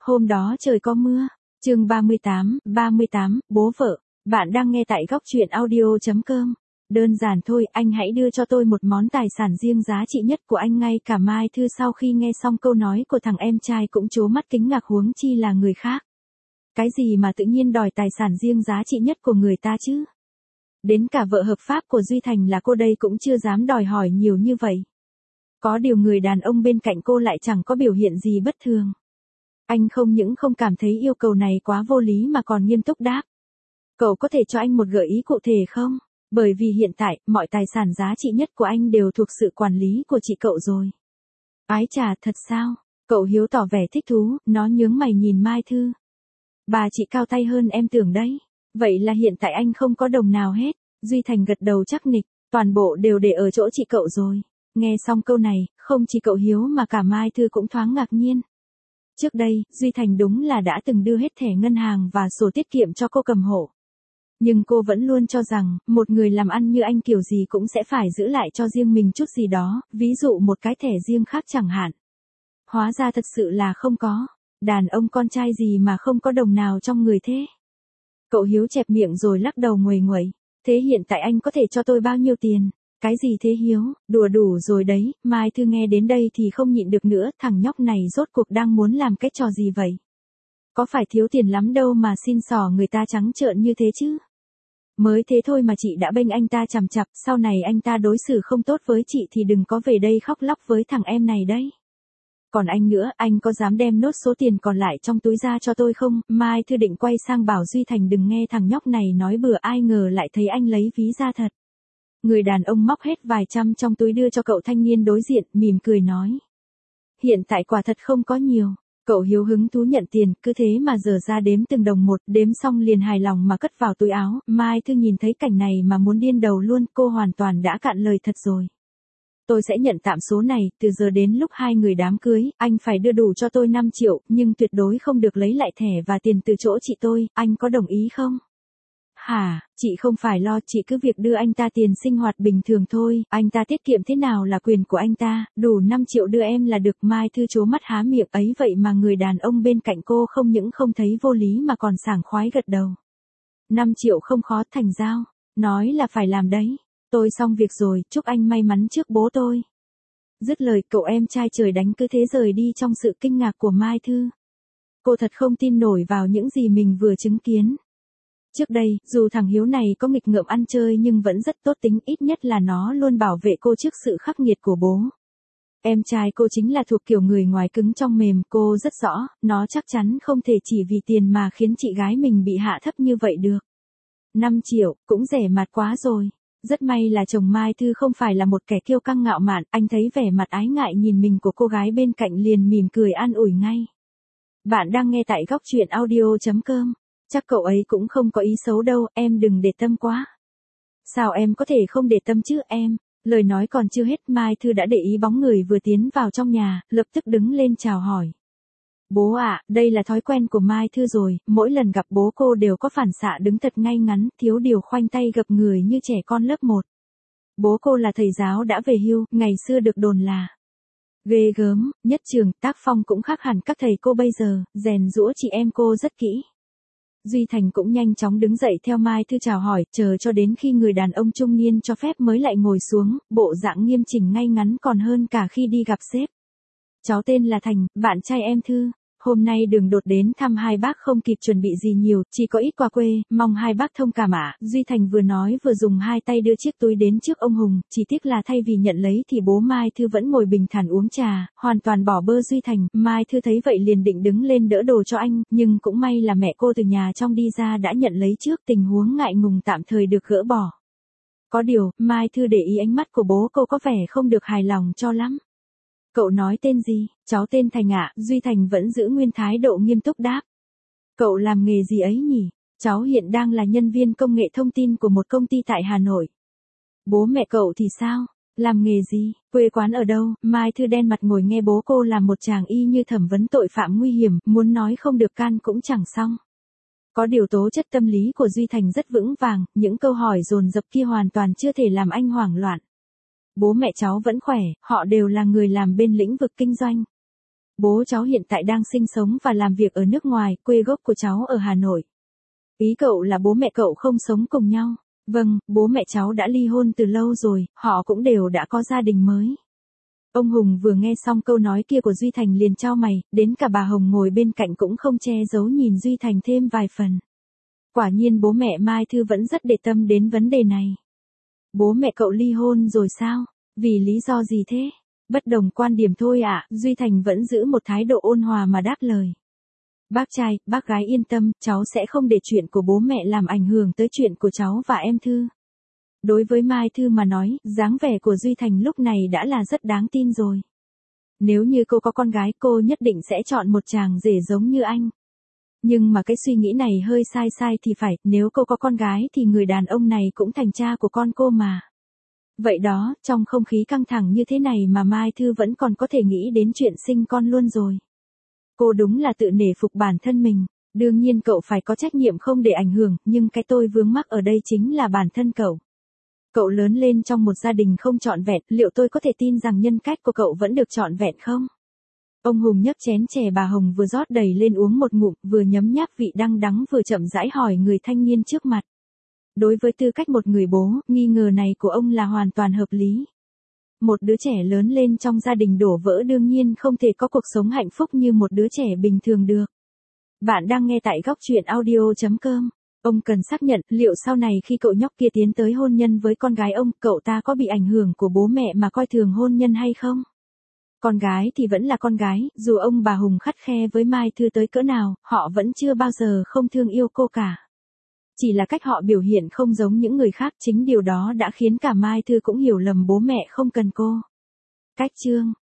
Hôm đó trời có mưa. Chương 38, bố vợ. Bạn đang nghe tại góc truyện audio.com. Đơn giản thôi, anh hãy đưa cho tôi một món tài sản riêng giá trị nhất của anh. Ngay cả Mai Thư sau khi nghe xong câu nói của thằng em trai cũng trố mắt kinh ngạc, huống chi là người khác. Cái gì mà tự nhiên đòi tài sản riêng giá trị nhất của người ta chứ? Đến cả vợ hợp pháp của Duy Thành là cô đây cũng chưa dám đòi hỏi nhiều như vậy. Có điều người đàn ông bên cạnh cô lại chẳng có biểu hiện gì bất thường. Anh không những không cảm thấy yêu cầu này quá vô lý mà còn nghiêm túc đáp. Cậu có thể cho anh một gợi ý cụ thể không? Bởi vì hiện tại, mọi tài sản giá trị nhất của anh đều thuộc sự quản lý của chị cậu rồi. Ái chà, thật sao? Cậu Hiếu tỏ vẻ thích thú, nó nhướng mày nhìn Mai Thư. Bà chị cao tay hơn em tưởng đấy. Vậy là hiện tại anh không có đồng nào hết. Duy Thành gật đầu chắc nịch, toàn bộ đều để ở chỗ chị cậu rồi. Nghe xong câu này, không chỉ cậu Hiếu mà cả Mai Thư cũng thoáng ngạc nhiên. Trước đây, Duy Thành đúng là đã từng đưa hết thẻ ngân hàng và sổ tiết kiệm cho cô cầm hộ. Nhưng cô vẫn luôn cho rằng, một người làm ăn như anh kiểu gì cũng sẽ phải giữ lại cho riêng mình chút gì đó, ví dụ một cái thẻ riêng khác chẳng hạn. Hóa ra thật sự là không có. Đàn ông con trai gì mà không có đồng nào trong người thế? Cậu Hiếu chẹp miệng rồi lắc đầu nguầy nguậy. Thế hiện tại anh có thể cho tôi bao nhiêu tiền? Cái gì thế Hiếu, đùa đủ rồi đấy. Mai Thư nghe đến đây thì không nhịn được nữa, thằng nhóc này rốt cuộc đang muốn làm cái trò gì vậy? Có phải thiếu tiền lắm đâu mà xin xỏ người ta trắng trợn như thế chứ? Mới thế thôi mà chị đã bênh anh ta chằm chặp, sau này anh ta đối xử không tốt với chị thì đừng có về đây khóc lóc với thằng em này đấy. Còn anh nữa, anh có dám đem nốt số tiền còn lại trong túi ra cho tôi không? Mai Thư định quay sang bảo Duy Thành đừng nghe thằng nhóc này nói bừa, ai ngờ lại thấy anh lấy ví ra thật. Người đàn ông móc hết vài trăm trong túi đưa cho cậu thanh niên đối diện, mỉm cười nói. Hiện tại quả thật không có nhiều. Cậu Hiếu hứng thú nhận tiền, cứ thế mà dở ra đếm từng đồng một, đếm xong liền hài lòng mà cất vào túi áo. Mai Thư nhìn thấy cảnh này mà muốn điên đầu luôn, cô hoàn toàn đã cạn lời thật rồi. Tôi sẽ nhận tạm số này, từ giờ đến lúc hai người đám cưới, anh phải đưa đủ cho tôi 5 triệu, nhưng tuyệt đối không được lấy lại thẻ và tiền từ chỗ chị tôi, anh có đồng ý không? Hả, chị không phải lo, chị cứ việc đưa anh ta tiền sinh hoạt bình thường thôi, anh ta tiết kiệm thế nào là quyền của anh ta, đủ 5 triệu đưa em là được. Mai Thư trố mắt há miệng, ấy vậy mà người đàn ông bên cạnh cô không những không thấy vô lý mà còn sảng khoái gật đầu. 5 triệu không khó, thành giao, nói là phải làm đấy. Tôi xong việc rồi, chúc anh may mắn trước bố tôi. Dứt lời, cậu em trai trời đánh cứ thế rời đi trong sự kinh ngạc của Mai Thư. Cô thật không tin nổi vào những gì mình vừa chứng kiến. Trước đây, dù thằng Hiếu này có nghịch ngợm ăn chơi nhưng vẫn rất tốt tính, ít nhất là nó luôn bảo vệ cô trước sự khắc nghiệt của bố. Em trai cô chính là thuộc kiểu người ngoài cứng trong mềm, cô rất rõ, nó chắc chắn không thể chỉ vì tiền mà khiến chị gái mình bị hạ thấp như vậy được. 5 triệu, cũng rẻ mạt quá rồi. Rất may là chồng Mai Thư không phải là một kẻ kiêu căng ngạo mạn, anh thấy vẻ mặt ái ngại nhìn mình của cô gái bên cạnh liền mỉm cười an ủi ngay. Bạn đang nghe tại góc truyện audio.com. Chắc cậu ấy cũng không có ý xấu đâu, em đừng để tâm quá. Sao em có thể không để tâm chứ em? Lời nói còn chưa hết, Mai Thư đã để ý bóng người vừa tiến vào trong nhà, lập tức đứng lên chào hỏi. Bố ạ, đây là thói quen của Mai Thư rồi, mỗi lần gặp bố cô đều có phản xạ đứng thật ngay ngắn, thiếu điều khoanh tay gập người như trẻ con lớp 1. Bố cô là thầy giáo đã về hưu, ngày xưa được đồn là ghê gớm, nhất trường, tác phong cũng khác hẳn các thầy cô bây giờ, rèn giũa chị em cô rất kỹ. Duy Thành cũng nhanh chóng đứng dậy theo Mai Thư chào hỏi, chờ cho đến khi người đàn ông trung niên cho phép mới lại ngồi xuống, bộ dạng nghiêm chỉnh ngay ngắn còn hơn cả khi đi gặp sếp. Cháu tên là Thành, bạn trai em Thư. Hôm nay đường đột đến thăm hai bác không kịp chuẩn bị gì nhiều, chỉ có ít quà quê, mong hai bác thông cảm ạ. Duy Thành vừa nói vừa dùng hai tay đưa chiếc túi đến trước ông Hùng, chỉ tiếc là thay vì nhận lấy thì bố Mai Thư vẫn ngồi bình thản uống trà, hoàn toàn bỏ bơ Duy Thành. Mai Thư thấy vậy liền định đứng lên đỡ đồ cho anh, nhưng cũng may là mẹ cô từ nhà trong đi ra đã nhận lấy trước, tình huống ngại ngùng tạm thời được gỡ bỏ. Có điều, Mai Thư để ý ánh mắt của bố cô có vẻ không được hài lòng cho lắm. Cậu nói tên gì? Cháu tên Thành ạ. Duy Thành vẫn giữ nguyên thái độ nghiêm túc đáp. Cậu làm nghề gì ấy nhỉ? Cháu hiện đang là nhân viên công nghệ thông tin của một công ty tại Hà Nội. Bố mẹ cậu thì sao? Làm nghề gì? Quê quán ở đâu? Mai Thư đen mặt ngồi nghe bố cô làm một chàng y như thẩm vấn tội phạm nguy hiểm, muốn nói không được can cũng chẳng xong. Có điều tố chất tâm lý của Duy Thành rất vững vàng, những câu hỏi dồn dập kia hoàn toàn chưa thể làm anh hoảng loạn. Bố mẹ cháu vẫn khỏe, họ đều là người làm bên lĩnh vực kinh doanh. Bố cháu hiện tại đang sinh sống và làm việc ở nước ngoài, quê gốc của cháu ở Hà Nội. Ý cậu là bố mẹ cậu không sống cùng nhau? Vâng, bố mẹ cháu đã ly hôn từ lâu rồi, họ cũng đều đã có gia đình mới. Ông Hùng vừa nghe xong câu nói kia của Duy Thành liền chau mày, đến cả bà Hồng ngồi bên cạnh cũng không che giấu nhìn Duy Thành thêm vài phần. Quả nhiên bố mẹ Mai Thư vẫn rất để tâm đến vấn đề này. Bố mẹ cậu ly hôn rồi sao? Vì lý do gì thế? Bất đồng quan điểm thôi ạ, Duy Thành vẫn giữ một thái độ ôn hòa mà đáp lời. Bác trai, bác gái yên tâm, cháu sẽ không để chuyện của bố mẹ làm ảnh hưởng tới chuyện của cháu và em Thư. Đối với Mai Thư mà nói, dáng vẻ của Duy Thành lúc này đã là rất đáng tin rồi. Nếu như cô có con gái, cô nhất định sẽ chọn một chàng rể giống như anh. Nhưng mà cái suy nghĩ này hơi sai thì phải, nếu cô có con gái thì người đàn ông này cũng thành cha của con cô mà. Vậy đó, trong không khí căng thẳng như thế này mà Mai Thư vẫn còn có thể nghĩ đến chuyện sinh con luôn rồi. Cô đúng là tự nể phục bản thân mình. Đương nhiên cậu phải có trách nhiệm không để ảnh hưởng, nhưng cái tôi vướng mắc ở đây chính là bản thân cậu. Cậu lớn lên trong một gia đình không trọn vẹn, liệu tôi có thể tin rằng nhân cách của cậu vẫn được trọn vẹn không? Ông Hùng nhấp chén chè bà Hồng vừa rót đầy lên uống một ngụm, vừa nhấm nháp vị đắng đắng vừa chậm rãi hỏi người thanh niên trước mặt. Đối với tư cách một người bố, nghi ngờ này của ông là hoàn toàn hợp lý. Một đứa trẻ lớn lên trong gia đình đổ vỡ đương nhiên không thể có cuộc sống hạnh phúc như một đứa trẻ bình thường được. Bạn đang nghe tại góc truyện audio.com. Ông cần xác nhận liệu sau này khi cậu nhóc kia tiến tới hôn nhân với con gái ông, cậu ta có bị ảnh hưởng của bố mẹ mà coi thường hôn nhân hay không? Con gái thì vẫn là con gái, dù ông bà Hùng khắt khe với Mai Thư tới cỡ nào, họ vẫn chưa bao giờ không thương yêu cô cả. Chỉ là cách họ biểu hiện không giống những người khác, chính điều đó đã khiến cả Mai Thư cũng hiểu lầm bố mẹ không cần cô. Cách chương